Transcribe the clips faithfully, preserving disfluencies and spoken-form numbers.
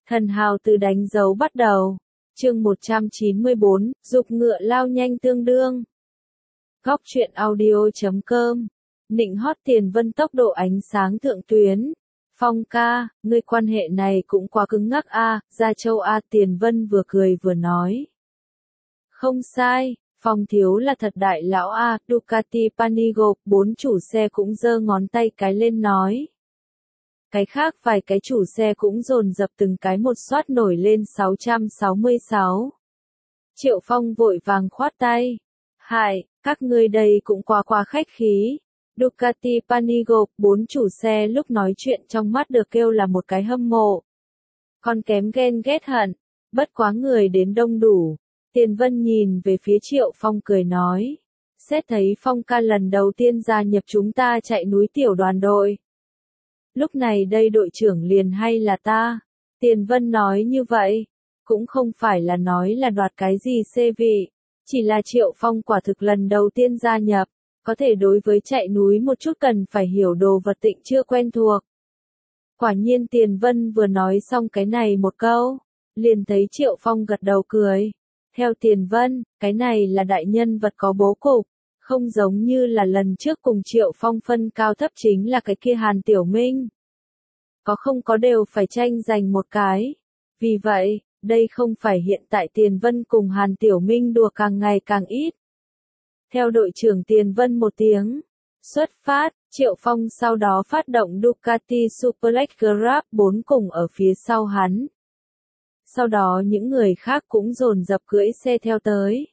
Thần hào từ đánh dấu bắt đầu. Chương một trăm chín mươi bốn, dục ngựa lao nhanh tương đương. Góc truyện audio chấm com. Nịnh hót Tiền Vân tốc độ ánh sáng thượng tuyến. Phong ca, ngươi quan hệ này cũng quá cứng ngắc a, Gia Châu a, Tiền Vân vừa cười vừa nói. Không sai, Phong thiếu là thật đại lão a, Ducati Panigo, bốn chủ xe cũng giơ ngón tay cái lên nói. Cái khác vài cái chủ xe cũng dồn dập từng cái một soát nổi lên sáu trăm sáu mươi sáu. Triệu Phong vội vàng khoát tay. Hại, các ngươi đây cũng quá quá khách khí. Ducati Panigo, bốn chủ xe lúc nói chuyện trong mắt được kêu là một cái hâm mộ. Còn kém ghen ghét hận, bất quá người đến đông đủ. Tiền Vân nhìn về phía Triệu Phong cười nói. Xét thấy Phong ca lần đầu tiên gia nhập chúng ta chạy núi tiểu đoàn đội. Lúc này đây đội trưởng liền hay là ta? Tiền Vân nói như vậy, cũng không phải là nói là đoạt cái gì xê vị, chỉ là Triệu Phong quả thực lần đầu tiên gia nhập, có thể đối với chạy núi một chút cần phải hiểu đồ vật tịnh chưa quen thuộc. Quả nhiên Tiền Vân vừa nói xong cái này một câu, liền thấy Triệu Phong gật đầu cười. Theo Tiền Vân, cái này là đại nhân vật có bố cục. Không giống như là lần trước cùng Triệu Phong phân cao thấp chính là cái kia Hàn Tiểu Minh. Có không có đều phải tranh giành một cái. Vì vậy, đây không phải hiện tại Tiền Vân cùng Hàn Tiểu Minh đùa càng ngày càng ít. Theo đội trưởng Tiền Vân một tiếng. Xuất phát, Triệu Phong sau đó phát động Ducati Superlex Grab bốn cùng ở phía sau hắn. Sau đó những người khác cũng dồn dập cưỡi xe theo tới.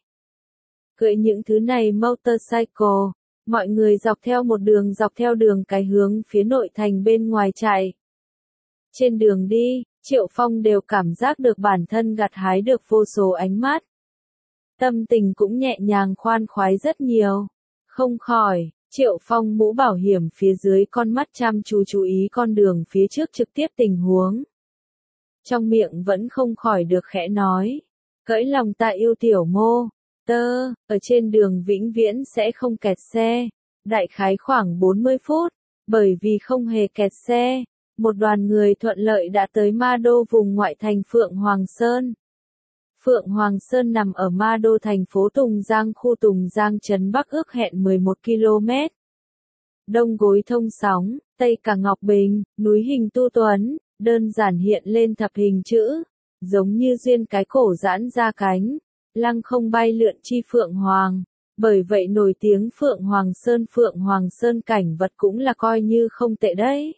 Cưỡi những thứ này motorcycle, mọi người dọc theo một đường dọc theo đường cái hướng phía nội thành bên ngoài chạy. Trên đường đi, Triệu Phong đều cảm giác được bản thân gặt hái được vô số ánh mắt. Tâm tình cũng nhẹ nhàng khoan khoái rất nhiều. Không khỏi, Triệu Phong mũ bảo hiểm phía dưới con mắt chăm chú chú ý con đường phía trước trực tiếp tình huống. Trong miệng vẫn không khỏi được khẽ nói. Cỡi lòng ta yêu tiểu mô. Tơ, ở trên đường vĩnh viễn sẽ không kẹt xe. Đại khái khoảng bốn mươi phút, bởi vì không hề kẹt xe. Một đoàn người thuận lợi đã tới Ma Đô vùng ngoại thành Phượng Hoàng Sơn. Phượng Hoàng Sơn nằm ở Ma Đô thành phố Tùng Giang khu Tùng Giang trấn Bắc ước hẹn mười một ki lô mét. Đông gối thông sóng, Tây cả Ngọc Bình, núi hình tu tuấn, đơn giản hiện lên thập hình chữ, giống như duyên cái cổ giãn ra cánh, lăng không bay lượn chi Phượng Hoàng. Bởi vậy nổi tiếng Phượng Hoàng Sơn Phượng Hoàng Sơn cảnh vật cũng là coi như không tệ đấy.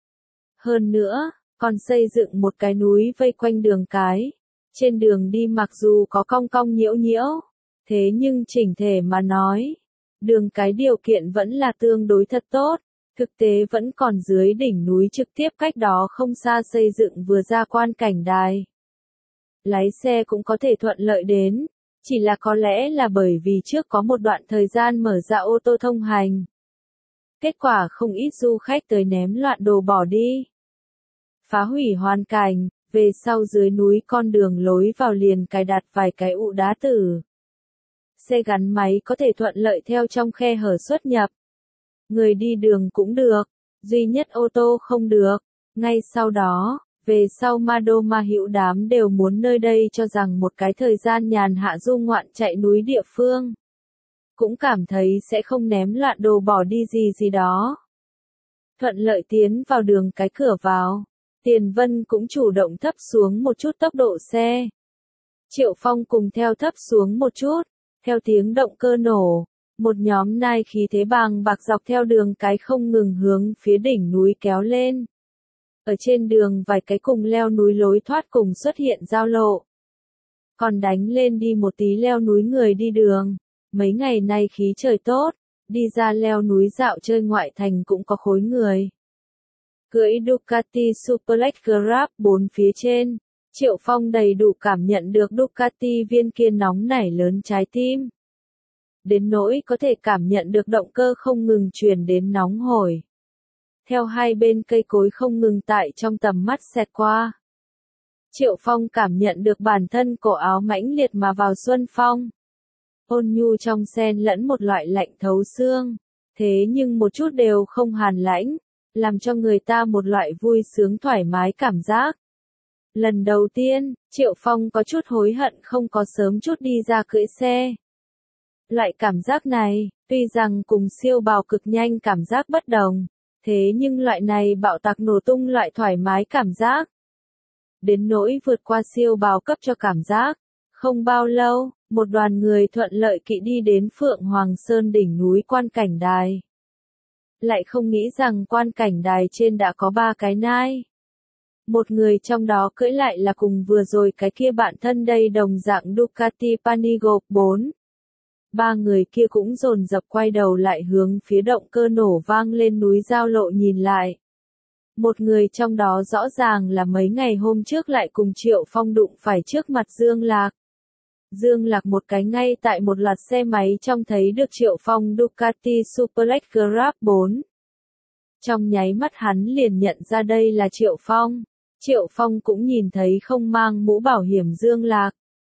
Hơn nữa, còn xây dựng một cái núi vây quanh đường cái. Trên đường đi mặc dù có cong cong nhiễu nhiễu, thế nhưng chỉnh thể mà nói, đường cái điều kiện vẫn là tương đối thật tốt, thực tế vẫn còn dưới đỉnh núi trực tiếp cách đó không xa xây dựng vừa ra quan cảnh đài. Lái xe cũng có thể thuận lợi đến, chỉ là có lẽ là bởi vì trước có một đoạn thời gian mở ra ô tô thông hành. Kết quả không ít du khách tới ném loạn đồ bỏ đi. Phá hủy hoàn cảnh, về sau dưới núi con đường lối vào liền cài đặt vài cái ụ đá tử. Xe gắn máy có thể thuận lợi theo trong khe hở xuất nhập. Người đi đường cũng được, duy nhất ô tô không được. Ngay sau đó, về sau Ma Đô Ma Hữu đám đều muốn nơi đây cho rằng một cái thời gian nhàn hạ du ngoạn chạy núi địa phương. Cũng cảm thấy sẽ không ném loạn đồ bỏ đi gì gì đó. Thuận lợi tiến vào đường cái cửa vào. Tiền Vân cũng chủ động thấp xuống một chút tốc độ xe. Triệu Phong cùng theo thấp xuống một chút, theo tiếng động cơ nổ, một nhóm nai khí thế bàng bạc dọc theo đường cái không ngừng hướng phía đỉnh núi kéo lên. Ở trên đường vài cái cùng leo núi lối thoát cùng xuất hiện giao lộ. Còn đánh lên đi một tí leo núi người đi đường, mấy ngày nay khí trời tốt, đi ra leo núi dạo chơi ngoại thành cũng có khối người. Cưỡi Ducati Superlex Grab bốn phía trên, Triệu Phong đầy đủ cảm nhận được Ducati viên kia nóng nảy lớn trái tim. Đến nỗi có thể cảm nhận được động cơ không ngừng truyền đến nóng hổi. Theo hai bên cây cối không ngừng tại trong tầm mắt xẹt qua. Triệu Phong cảm nhận được bản thân cổ áo mãnh liệt mà vào xuân phong. Ôn nhu trong xen lẫn một loại lạnh thấu xương, thế nhưng một chút đều không hàn lãnh. Làm cho người ta một loại vui sướng thoải mái cảm giác. Lần đầu tiên, Triệu Phong có chút hối hận không có sớm chút đi ra cưỡi xe. Loại cảm giác này, tuy rằng cùng siêu bào cực nhanh cảm giác bất đồng, thế nhưng loại này bạo tạc nổ tung loại thoải mái cảm giác. Đến nỗi vượt qua siêu bào cấp cho cảm giác. Không bao lâu, một đoàn người thuận lợi kỵ đi đến Phượng Hoàng Sơn đỉnh núi quan cảnh đài. Lại không nghĩ rằng quan cảnh đài trên đã có ba cái nai. Một người trong đó cưỡi lại là cùng vừa rồi cái kia bạn thân đây đồng dạng Ducati Panigo bốn. Ba người kia cũng dồn dập quay đầu lại hướng phía động cơ nổ vang lên núi giao lộ nhìn lại. Một người trong đó rõ ràng là mấy ngày hôm trước lại cùng Triệu Phong đụng phải trước mặt Dương Lạc. Dương Lạc một cái ngay tại một loạt xe máy trong thấy được Triệu Phong Ducati Superleggera Grab bốn. Trong nháy mắt hắn liền nhận ra đây là Triệu Phong. Triệu Phong cũng nhìn thấy không mang mũ bảo hiểm Dương Lạc.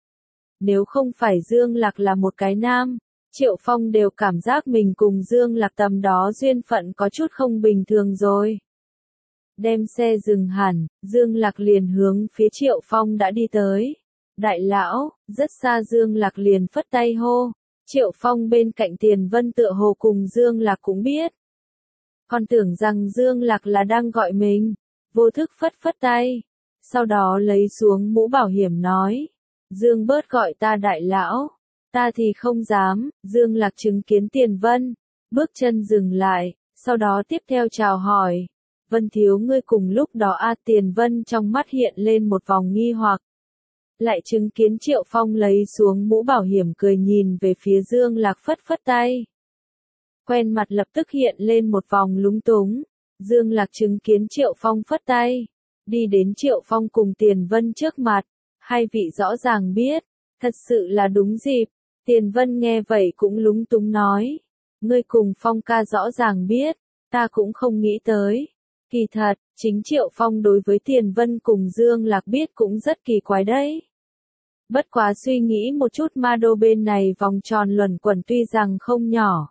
Nếu không phải Dương Lạc là một cái nam, Triệu Phong đều cảm giác mình cùng Dương Lạc tầm đó duyên phận có chút không bình thường rồi. Đem xe dừng hẳn, Dương Lạc liền hướng phía Triệu Phong đã đi tới. Đại lão, rất xa Dương Lạc liền phất tay hô. Triệu Phong bên cạnh Tiền Vân tựa hồ cùng Dương Lạc cũng biết. Còn tưởng rằng Dương Lạc là đang gọi mình. Vô thức phất phất tay. Sau đó lấy xuống mũ bảo hiểm nói. Dương bớt gọi ta đại lão. Ta thì không dám. Dương Lạc chứng kiến Tiền Vân. Bước chân dừng lại. Sau đó tiếp theo chào hỏi. Vân thiếu ngươi cùng lúc đó a Tiền Vân trong mắt hiện lên một vòng nghi hoặc. Lại chứng kiến Triệu Phong lấy xuống mũ bảo hiểm cười nhìn về phía Dương Lạc phất phất tay. Quen mặt lập tức hiện lên một vòng lúng túng. Dương Lạc chứng kiến Triệu Phong phất tay. Đi đến Triệu Phong cùng Tiền Vân trước mặt. Hai vị rõ ràng biết. Thật sự là đúng dịp. Tiền Vân nghe vậy cũng lúng túng nói. Ngươi cùng Phong ca rõ ràng biết. Ta cũng không nghĩ tới. Kỳ thật, chính Triệu Phong đối với Tiền Vân cùng Dương Lạc biết cũng rất kỳ quái đấy. Bất quá suy nghĩ một chút ma đô bên này vòng tròn luẩn quẩn tuy rằng không nhỏ.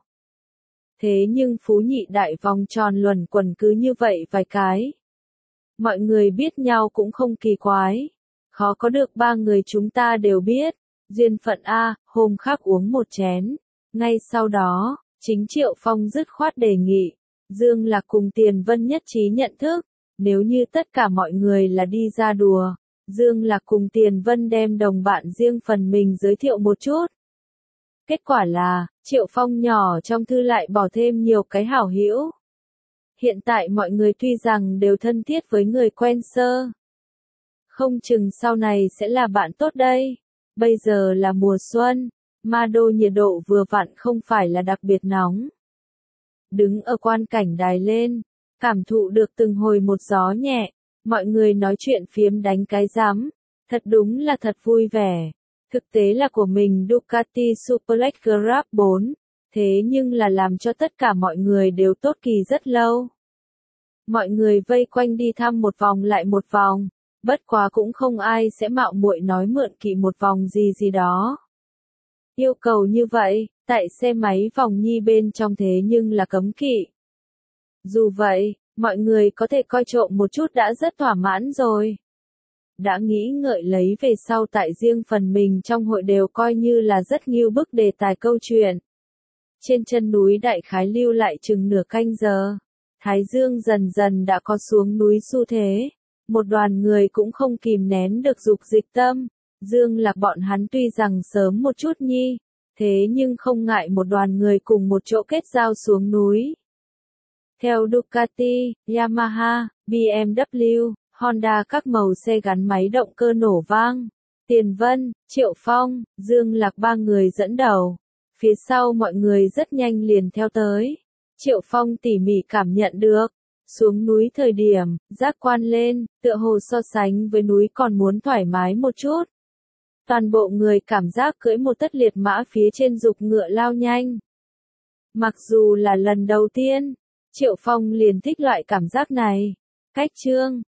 Thế nhưng phú nhị đại vòng tròn luẩn quẩn cứ như vậy vài cái. Mọi người biết nhau cũng không kỳ quái. Khó có được ba người chúng ta đều biết. Duyên phận A, hôm khác uống một chén. Ngay sau đó, chính Triệu Phong dứt khoát đề nghị. Dương Lạc cùng Tiền Vân nhất trí nhận thức. Nếu như tất cả mọi người là đi ra đùa. Dương Lạc cùng Tiền Vân đem đồng bạn riêng phần mình giới thiệu một chút. Kết quả là, Triệu Phong nhỏ trong thư lại bỏ thêm nhiều cái hảo hữu. Hiện tại mọi người tuy rằng đều thân thiết với người quen sơ. Không chừng sau này sẽ là bạn tốt đây. Bây giờ là mùa xuân, ma đô nhiệt độ vừa vặn không phải là đặc biệt nóng. Đứng ở quan cảnh đài lên, cảm thụ được từng hồi một gió nhẹ. Mọi người nói chuyện phiếm đánh cái rắm, thật đúng là thật vui vẻ. Thực tế là của mình Ducati Superleggera Grab bốn, thế nhưng là làm cho tất cả mọi người đều tốt kỳ rất lâu. Mọi người vây quanh đi thăm một vòng lại một vòng, bất quá cũng không ai sẽ mạo muội nói mượn kỵ một vòng gì gì đó. Yêu cầu như vậy, tại xe máy vòng nhi bên trong thế nhưng là cấm kỵ. Dù vậy, mọi người có thể coi trộm một chút đã rất thỏa mãn rồi. Đã nghĩ ngợi lấy về sau tại riêng phần mình trong hội đều coi như là rất nghiêu bức đề tài câu chuyện. Trên chân núi đại khái lưu lại chừng nửa canh giờ. Thái dương dần dần đã có xuống núi xu thế. Một đoàn người cũng không kìm nén được dục dịch tâm. Dương Lạc bọn hắn tuy rằng sớm một chút nhi. Thế nhưng không ngại một đoàn người cùng một chỗ kết giao xuống núi. Theo Ducati, Yamaha, bê em vê, Honda các màu xe gắn máy động cơ nổ vang. Tiền Vân, Triệu Phong, Dương Lạc ba người dẫn đầu. Phía sau mọi người rất nhanh liền theo tới. Triệu Phong tỉ mỉ cảm nhận được. Xuống núi thời điểm, giác quan lên, tựa hồ so sánh với núi còn muốn thoải mái một chút. Toàn bộ người cảm giác cưỡi một tất liệt mã phía trên dục ngựa lao nhanh. Mặc dù là lần đầu tiên, Triệu Phong liền thích loại cảm giác này. Cách chương